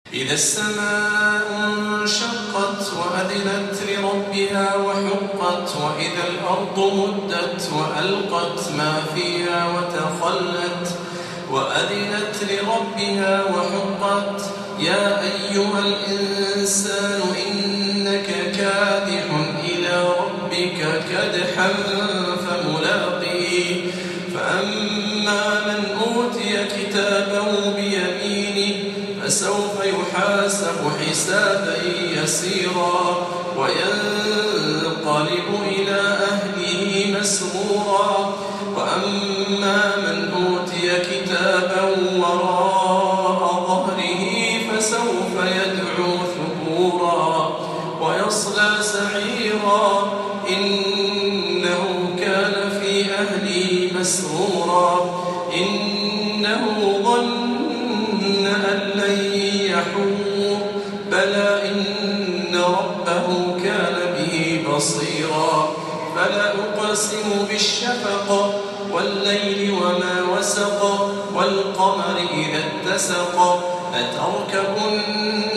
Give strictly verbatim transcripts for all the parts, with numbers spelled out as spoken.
إذا السماء انشقت وأذنت لربها وحقت وإذا الأرض مدت وألقت ما فيها وتخلت وأذنت لربها وحقت يا أيها الإنسان إنك كادح إلى ربك كدحا فملاقيه فأما من أوتي كتابه بيمينه فسوف يحاسب حسابا يسيرا وينقلب إلى أهله مسرورا وأما من أوتي كتابه وراء ظهره فسوف يدعو ثبورا ويصلى سعيرا إنه كان في أهله مسرورا إنه ظن أن لن يحور بلى إن ربه كان به بصيرا فلا أقسم بالشفق والليل وما وسق والقمر إذا اتسق لتركبن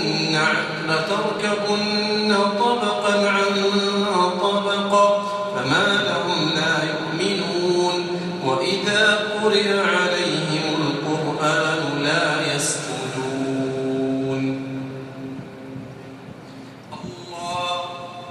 لتركبن طبقا عن طبق فما لهم لا يؤمنون وإذا قرئ عليهم القرآن لا يسجدون الله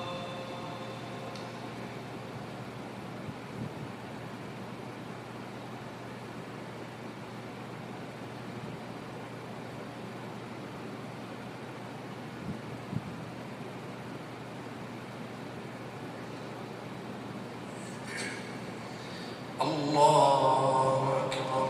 الله أكبر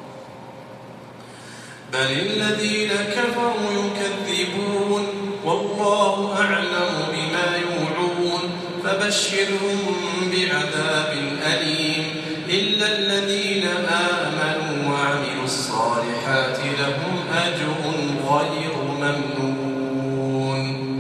بل الذين كفروا يكذبون والله أعلم بما يوعون فبشرهم بعذاب أليم إلا الذين آمنوا وعملوا الصالحات لهم أجر غير ممنون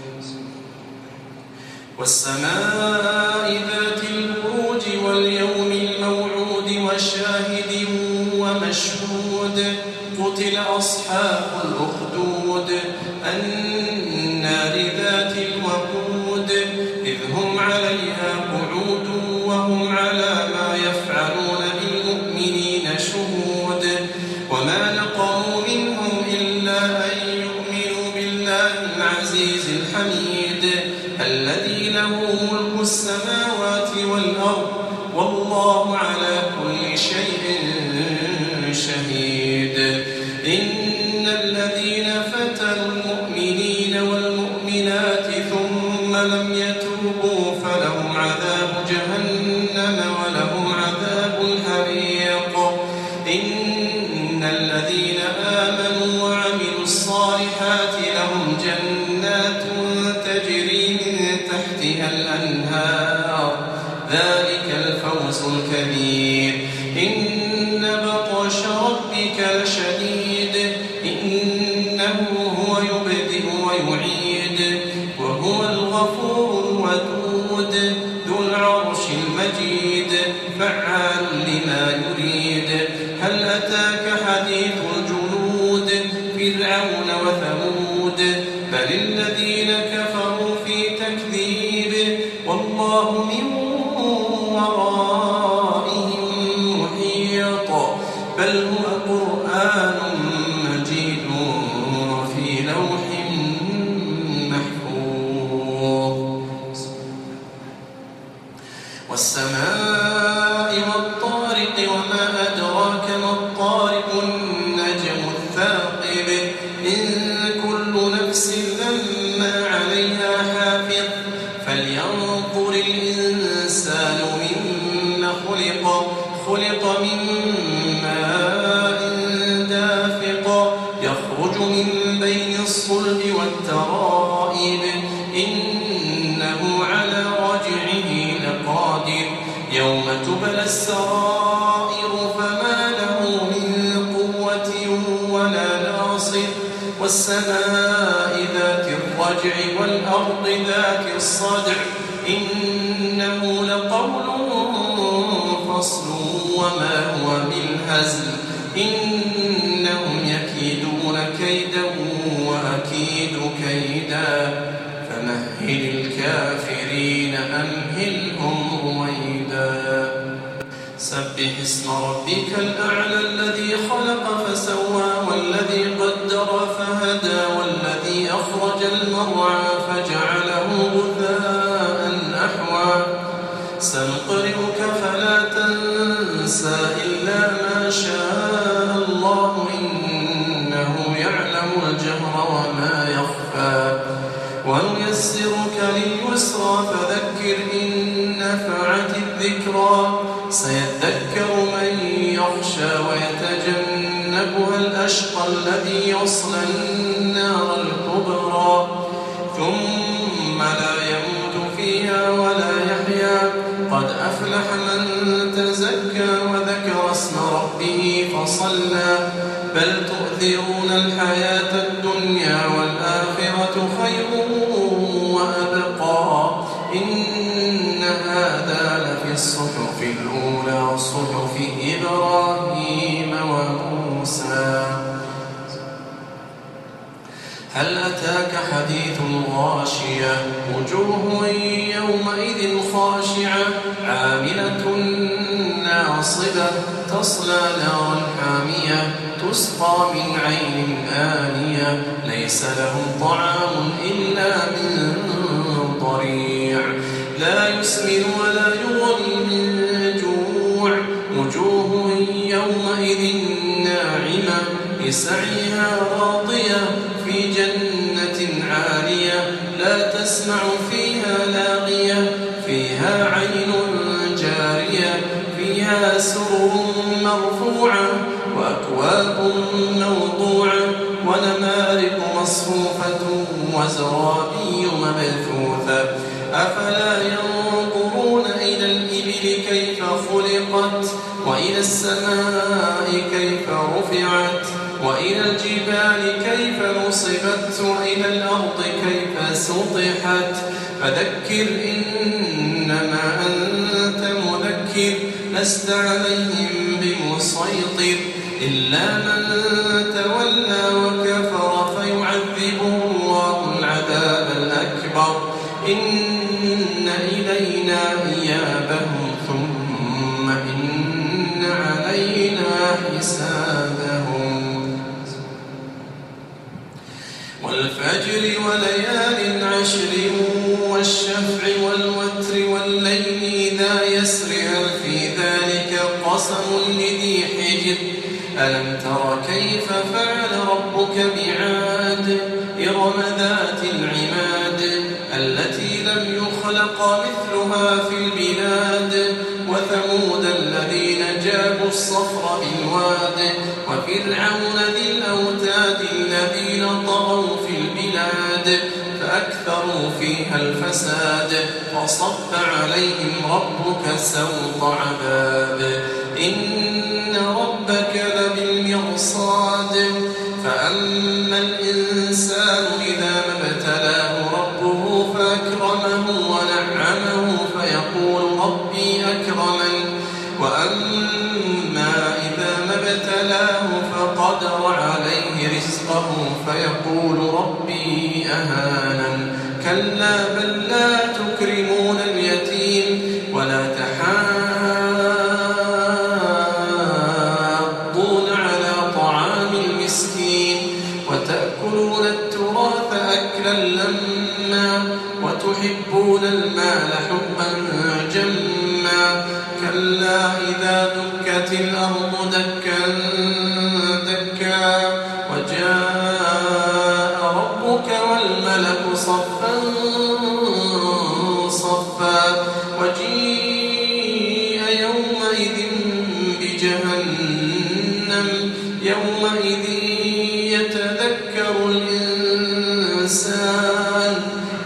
والسماء ذات البروج واليوم الموعود وشاهد ومشهود قتل أصحاب الأخدود النار ذات الوقود إذ هم عليها قعود وهم على ما يفعلون بالمؤمنين شهود وما نقموا منهم إلا أن يؤمنوا بالله العزيز الحميد الذي له ملك السماوات والأرض والله على كل شيء شهيد إن الذين فتنوا المؤمنين والمؤمنات ثم لم يتوبوا فلهم عذاب جهنم ولهم عذاب الحريق إن الذين آمنوا وعملوا الصالحات لهم جنات تجري من تحتها الأنهار ذلك الفوز الكبير إن بطش ربك لشديد إنه هو يبدئ ويعيد وهو الغفور الودود ذو العرش المجيد فعال لما يريد هل أتاك حديث الجنود فرعون وثمود بل الذين كفروا في تكذيب والله من ورائهم محيط بل هو قرآن مجيد في لوح محفوظ والسماء والطارق وما أدراك ما الطارق النجم الثاقب إن كل نفس لما عليها حافظ فلينظر الإنسان مما خلق خلق من ماء دافق يخرج من بين الصلب والترائب إنه على رجعه لقادر يوم تبلى السرائر فما له من قوة ولا ناصر والسماء ذات الرجع والأرض ذات الصدع إنه لقول فصل وما هو بالهزل إنهم يكيدون كيدا وأكيد أكيد كيدا فمهل الكافرين أمهلهم رويدا سبح اسم ربك الأعلى الذي خلق فسوى والذي قدر فهدى والذي أخرج المرعى فجعله غثاء أحوى سنقرئك فلا تنسى إلا ما شاء الله إنه يعلم الجهر وما يخفى ونيسرك لليسرى فذكر إن نفعت الذكرى سيذكر من يخشى ويتجنبها الأشقى الذي يصلى النار الكبرى ثم لا يموت فيها ولا يحيا قد أفلح من تزكى وذكر اسم ربه فصلى بل تؤثرون الحياة الدنيا والآخرة خير وأبقى إن هذا لفي الصحف الأولى صحف إبراهيم وموسى هل أتاك حديث الغاشية وجوه يومئذ خاشعة عاملة ناصبة تصلى نارا حامية تسقى من عين آنية ليس لهم طعام إلا من ضريع لا يسمن ولا يغني من جوع وجوه يومئذ ناعمة لسعيها راضية في جنة عالية لا تسمع فيها لاغية فيها عين جارية فيها سرر مرفوعة وأكواب موضوعة ونمارق مصفوفة وزرابي مبثوثة أفلا ينظرون إلى الإبل كيف خلقت وإلى السماء كيف رفعت وإلى الجبال كيف نصبت وإلى الأرض كيف سطحت فذكر إنما أنت مذكر لست عليهم بمسيطر إلا من تولى وكفر فيعذبه الله العذاب الأكبر إن إلينا إيابهم ثم إن علينا حسابهم والفجر وليال عشر والشفع والوتر والليل إذا يسر هل في ذلك قسم لذي حجر ألم تر كيف فعل ربك بعاد إرم ذات العماد التي لم يخلق مثلها في البلاد وثمود الذين جابوا الصخر بالواد وفرعون ذي الأوتاد الذين طغوا في البلاد فأكثروا فيها الفساد وصب عليهم ربك سوط عذاب إن ربك لبالمرصاد فأما الإنسان إذا ما ابتلاه ربه فأكرمه ونعمه فيقول ربي أكرمن وأما إذا ما ابتلاه فقدر عليه رزقه فيقول ربي أهانن كلا بل لا تكرمون اليتيم ولا تحاضون على طعام المسكين وتأكلون التراث أكلا لما وتحبون المال حبا جما كلا إذا دكت الأرض دكا دكا وجاء ربك والملك صفا صفا وجيء يومئذ بجهنم يومئذ يتذكر الإنسان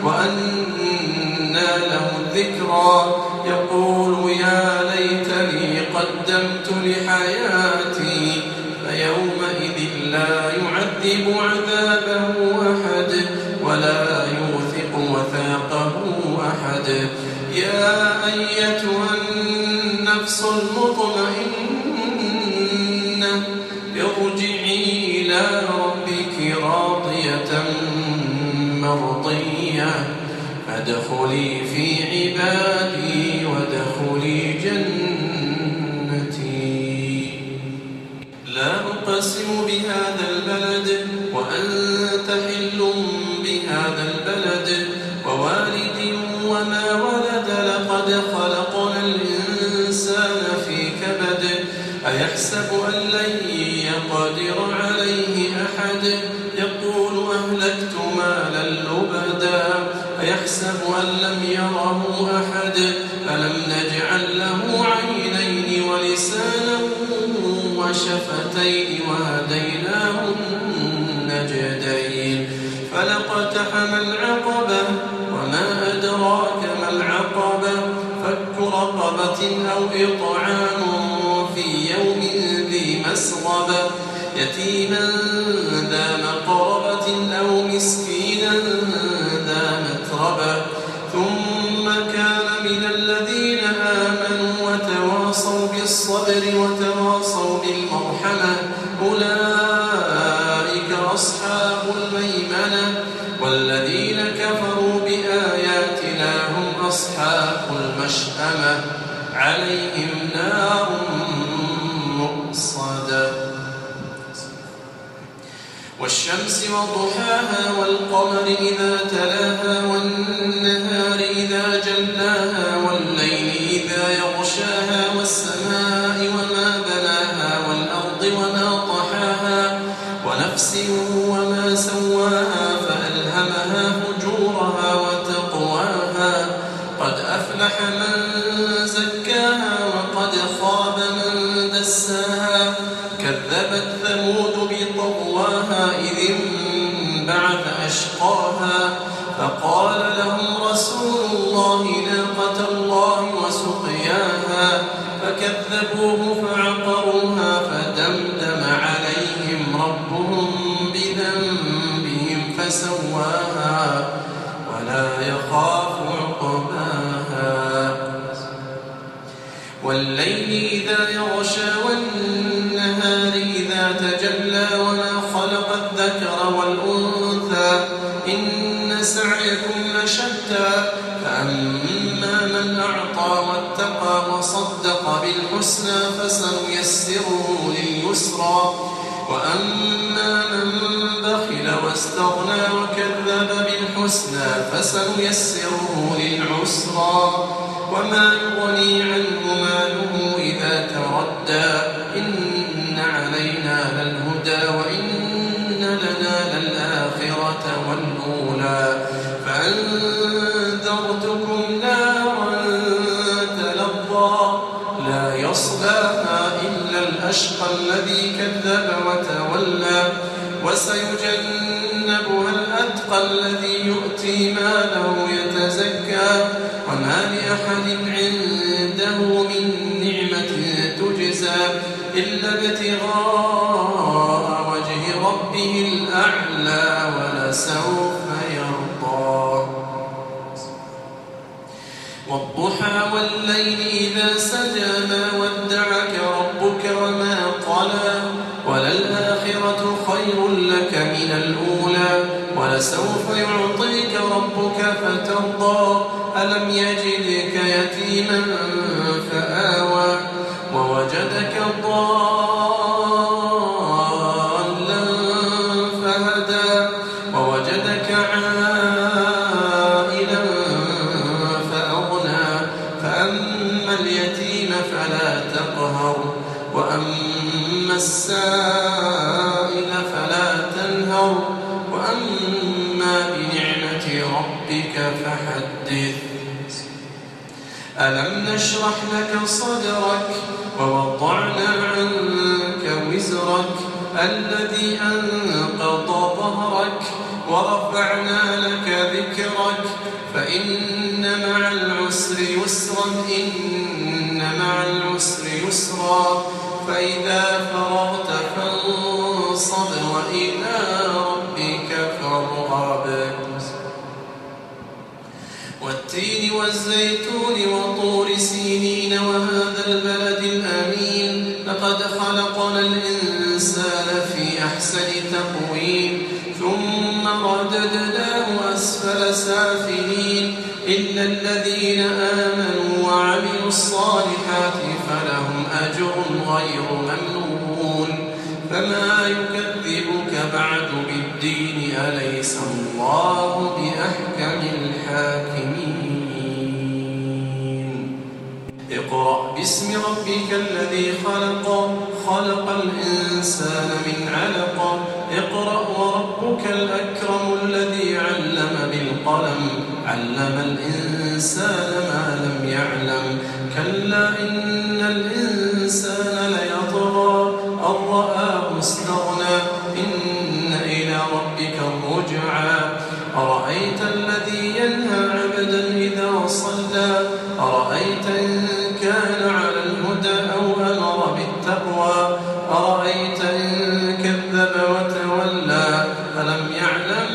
وأنى له الذكرى يقول يا ليتني قدمت لحياتي فيومئذ لا يعذب عذابه أحد ولا يوثق وثاقه أحد يا أيتها النفس المطمئنة ارجعي إلى ربك راضية مرضية فادخلي في عبادي وادخلي جنتي. لا أقسم بهذا البلد وأنت حل بهذا البلد ووالد وما ولد لقد خلقنا الإنسان في كبد أيحسب أن لن يقدر عليه أحد يقول أهلكت مالا لبدا أيحسب أن لم يره أحد ألم نجعل له عينين ولسانا وشفتين وهديناه النجدين فلاقتحم العقبة وما أدراك ما العقبة فك رقبة أو إطعام في يوم ذي مسغبة يتيما ذا مقربة أو مسكينا ذا متربة ثم كان من الذين آمنوا وتواصوا بالصبر وتواصوا بالمرحمة أولئك أصحاب الميمنة والذين كفروا بآياتنا هم أصحاب المشأمة عليهم نار مؤصدة والشمس وضحاها والقمر إذا تلاها والنهار إذا جلاها والليل إذا يغشاها والسماء وما بناها والأرض وما طحاها ونفس وما سواها فألهمها فجورها وتقواها قد أفلح من زكاها وقد خاب من دساها كذبت ثمود بطغواها إذ انبعث أشقاها فقال لهم رسول الله ناقة الله وسقياها فكذبوه فعقروها فدمدم عليهم ربهم بذنبهم فسواها ولا يخاف عقباها والليل إذا يغشى والنهار إذا تجلى وما خلق الذكر والأنثى إن سعيكم لشتى فأما من أعطى واتقى وصدق بالحسنى فسنيسره لليسرى وأما من بخل واستغنى وكذب بالحسنى فسنيسره للعسرى وما يغني عنه ماله إذا تردى إن علينا للهدى وإن لنا للآخرة والأولى فأنذرتكم نارا تلظى لا يصلاها إلا الأشقى الذي كذب وتولى وسيجنبها الأتقى الذي يؤتي ماله يتزكى وما لأحد عنده من نعمة تجزى إلا ابتغاء وجه ربه الأعلى ولسوف يرضى والضحى والليل إذا سجى ما ودعك ربك وما قلى وللآخرة خير لك من الأولى ولسوف يعطيك ربك فترضى ألم يجدك يتيما فآوى ووجدك ضالا فهدى ووجدك عائلا فأغنى فأما اليتيم فلا تقهر وأما السائل فلا تنهر وأما بنعمة ربك فحدث ألم نشرح لك صدرك ووضعنا عنك وزرك الذي أنقض ظهرك ورفعنا لك ذكرك فإن مع العسر يسرا إن مع العسر يسرا فإذا فرغت فانصب وإلى ربك فارغب والتين والزيتون وطور سينين وهذا البلد الأمين لقد خلقنا الإنسان في أحسن تقويم ثم رددناه سافلين إلا الذين آمنوا وعملوا الصالحات فلهم أجر غير ممنون فما يكذبك بعد بالدين أليس الله بأحكم الحاكمين اقرأ باسم ربك الذي خلق خلق الإنسان من علق اقرأ وربك الأكرم الذي علم بالقلم علم الإنسان ما لم يعلم كلا إن الإنسان ليطغى أن رآه استغنى إن إلى ربك الرجعى أرأيت الذي ينهى عبدا إذا صلى أرأيت إن كان على الهدى أو أمر بالتقوى أرأيت إن كذب وتولى ألم يعلم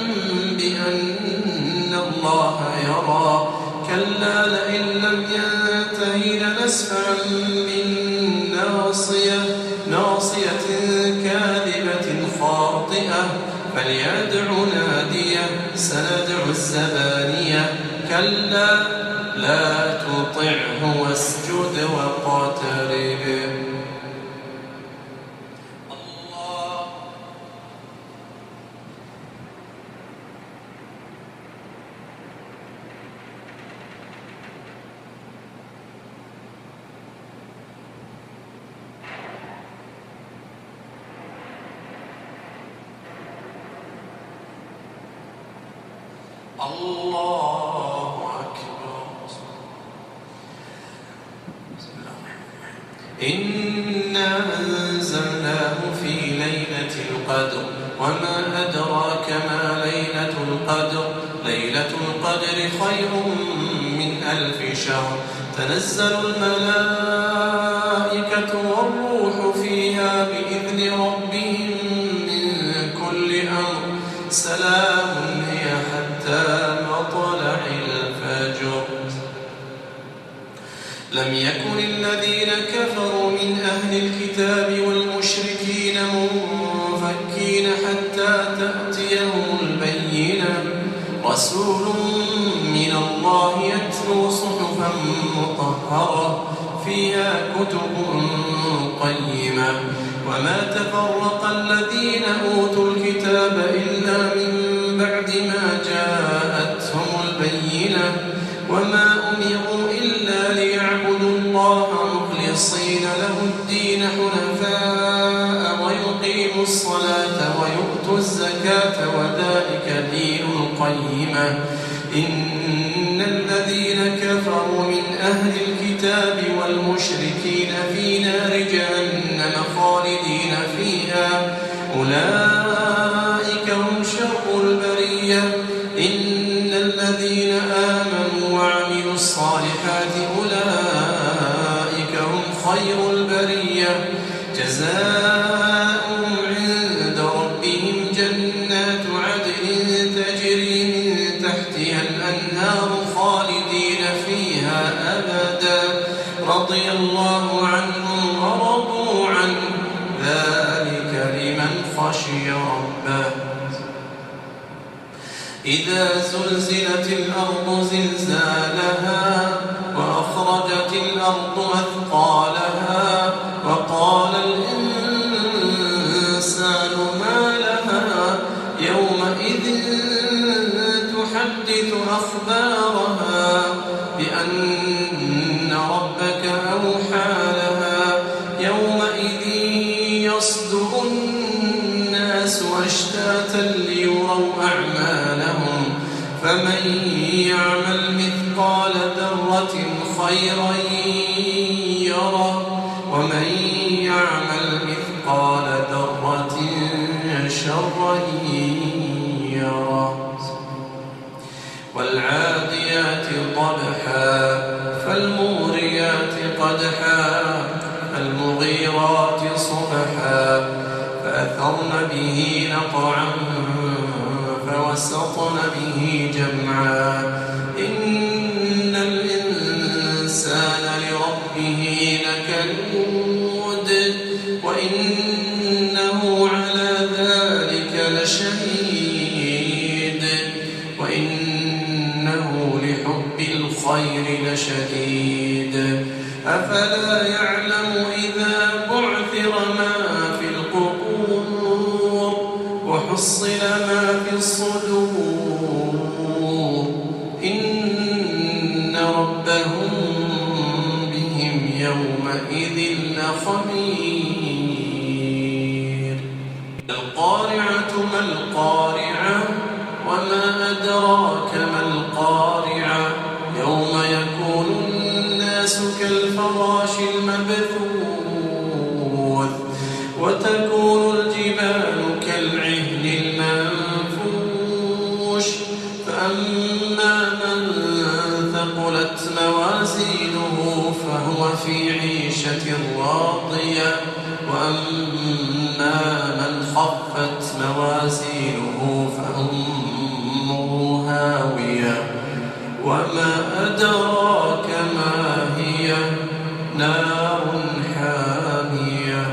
بأن الله يرى كلا لئن لم ينته لنسفعا بالناصية ناصية كاذبة خاطئة فليدع ناديه سندع الزبانية كلا لا تطعه واسجد واقترب الله أكبر. إنا أنزلناه في ليلة القدر وما أدراك ما ليلة القدر ليلة القدر خير من ألف شهر تنزل الملائكة والروح فيها بإذن ربهم من كل أمر سلام هي حتى مطلع الفجر لم يكن الذين كفروا من أهل الكتاب والمشركين منفكين حتى تأتيهم البينة رسول من الله يتلو صحفا مطهرة فيها كتب قيمة وما تفرق الذين أوتوا الكتاب إلا من بعد ما جاءتهم البينة وما أمروا إلا ليعبدوا الله مخلصين له الدين حنفاء ويقيموا الصلاة ويؤتوا الزكاة وذلك دين القيمة إن الذين كفروا من أهل الكتاب والمشركين في نار جهنم خالدين فيها أولئك هم شر البرية إن الذين آمنوا وعملوا الصالحات أولئك هم خير البرية جزاؤهم عند ربهم جنات عدن تجري من تحتها الأنهار خالدين فيها أبدا رضي الله عنهم ورضوا عنه ذلك لمن خشي ربه إذا زلزلت الأرض زلزالها وأخرجت الأرض أثقالها وقال الإنسان ما لها يومئذ تحدث أخبارها بأن ربك أوحى لها يومئذ يصدر الناس أشتاتا ليروا أعمالهم فمن يعمل مثقال ذرة خيرا يره ومن يعمل مثقال ذرة شرا يره والعاديات ضبحا فالموريات قدحا فالمغيرات صبحا فأثرن به نقعا فوسطن به جمعا إن الإنسان لربه لكنود وإنه على ذلك لشهيد وإن بالخير لشديد أفلا يعلم إذا بعثر ما في القبور وحصل ما في الصدور إن ربهم بهم يومئذ لخبير القارعة ما القارعة وما أدراك ما القارعة يوم يكون الناس كالفراش المبثوث وتكون الجبال كالعهن المنفوش فأما من ثقلت موازينه فهو في عيشة راضية وأما من خفت موازينه فأمه هاوية وما أدراك ما هي نار حامية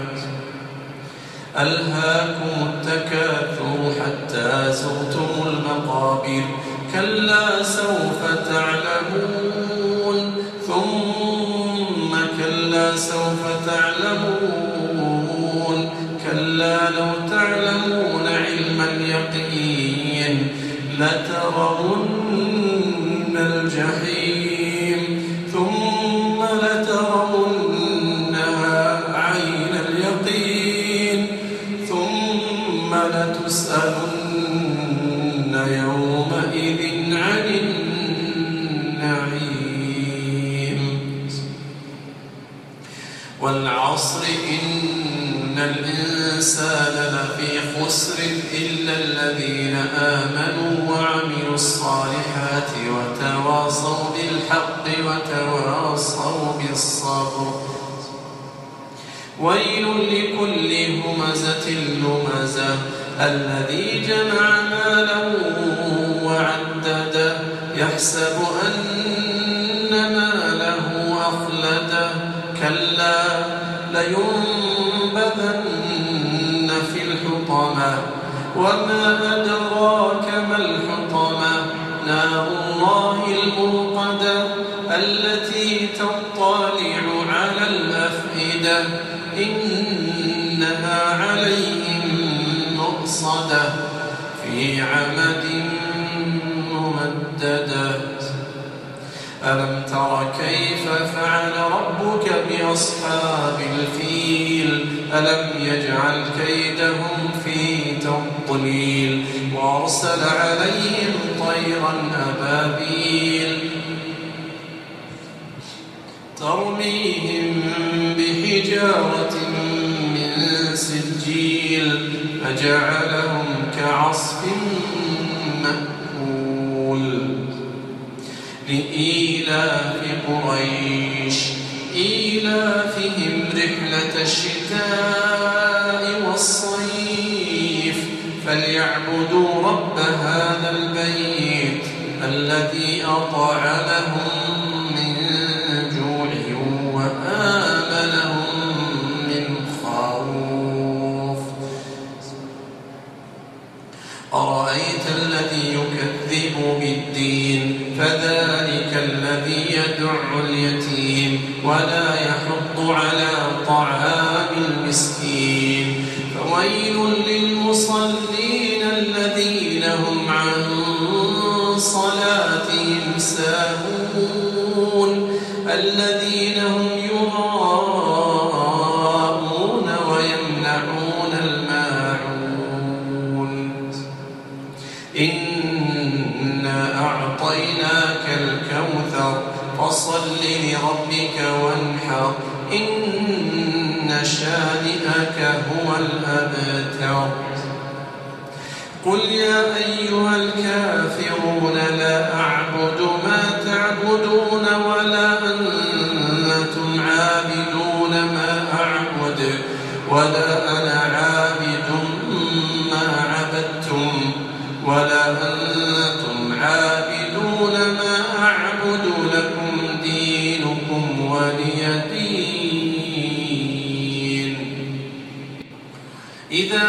ألهاكم التكاثر حتى زرتم المقابر كلا سوف تعلمون ثم كلا سوف تعلمون كلا لو تعلمون علم اليقين لترون الجحيم ثم لترونها عين اليقين ثم لتسألن يومئذ عن النعيم والعصر إن الإنسان لفي خسر إلا الذين آمنوا وعملوا الصالحات وتواصوا بالحق وتواصوا بالصبر ويل لكل همزة لمزة الذي جمع مالا وعدده يحسب أن ماله أخلده كلا لينبذن في الحطمة وما أدراك ما الحطمة نار الله الموقدة التي تطلع على الأفئدة إنها عليهم مؤصدة في عمد ممددة ألم تر كيف فعل ربك بأصحاب الفيل ألم يجعل كيدهم في تضليل وأرسل عليهم طيرا أبابيل ترميهم بحجارة من سجيل فجعلهم كعصف مأكول لإيلاف قريش إيلافهم رحلة الشتاء والصيف فليعبدوا رب هذا البيت الذي أطعمهم من جوع وآمنهم من خوف أرأيت الذي يكذب بالدين فذلك الذي يدع اليتيم ولا يحض على طعام المسكين فويل للمصلين الذين هم عن صلاتهم ساهون الذين هم يراءون ويمنعون الماعون إنا أعطيناك الكوثر فصل لربك وانحر إن شانئك هو الأبتر قل يا أيها الكافرون لا أعبد ما تعبدون ولا أنتم عابدون ما أعبد ولا أنا عابد ما عبدتم ولا أنتم عابدون ما أعبد لكم دينكم ولي دين إذا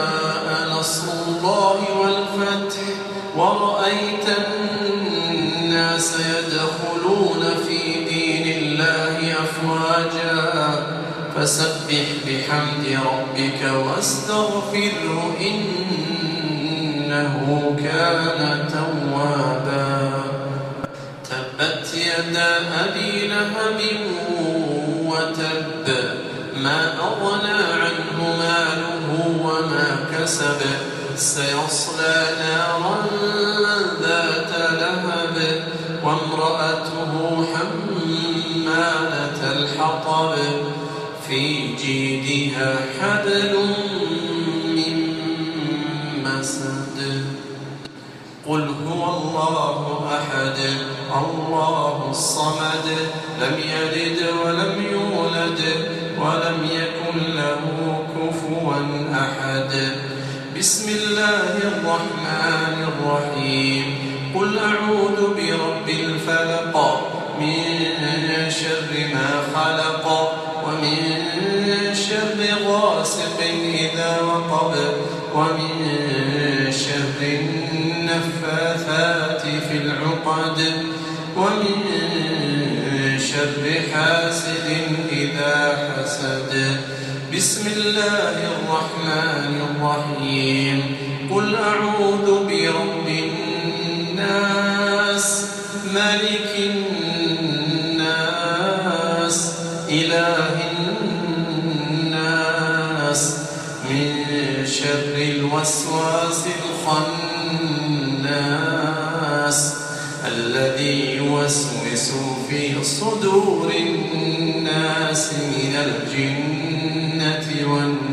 جاء نصر الله والفتح ورأيت الناس يدخلون في دين الله أفواجا فسبح بحمد ربك واستغفره إنه كان توابا تبت يدا أبي لهب وتب ما أغنى عنه ماله وما كسب سيصلى نارا ذات لهب وامرأته حمالة الحطب في جيدها حبل من مسد قل هو الله أحد الله الصمد لم يلد ولم يولد ولم يكن له كفوا أحد بسم الله الرحمن الرحيم قل أعوذ برب الفلق من شر ما خلق ومن شر غاسق إذا وقب ومن شر النفاثات في العقد ومن شر حاسد إذا حسد بسم الله الرحمن الرحيم قل أعوذ برب الناس ملك الناس إله الناس من شر الوسواس الخناس الذي يوسوس في صدور الناس من الجنة والناس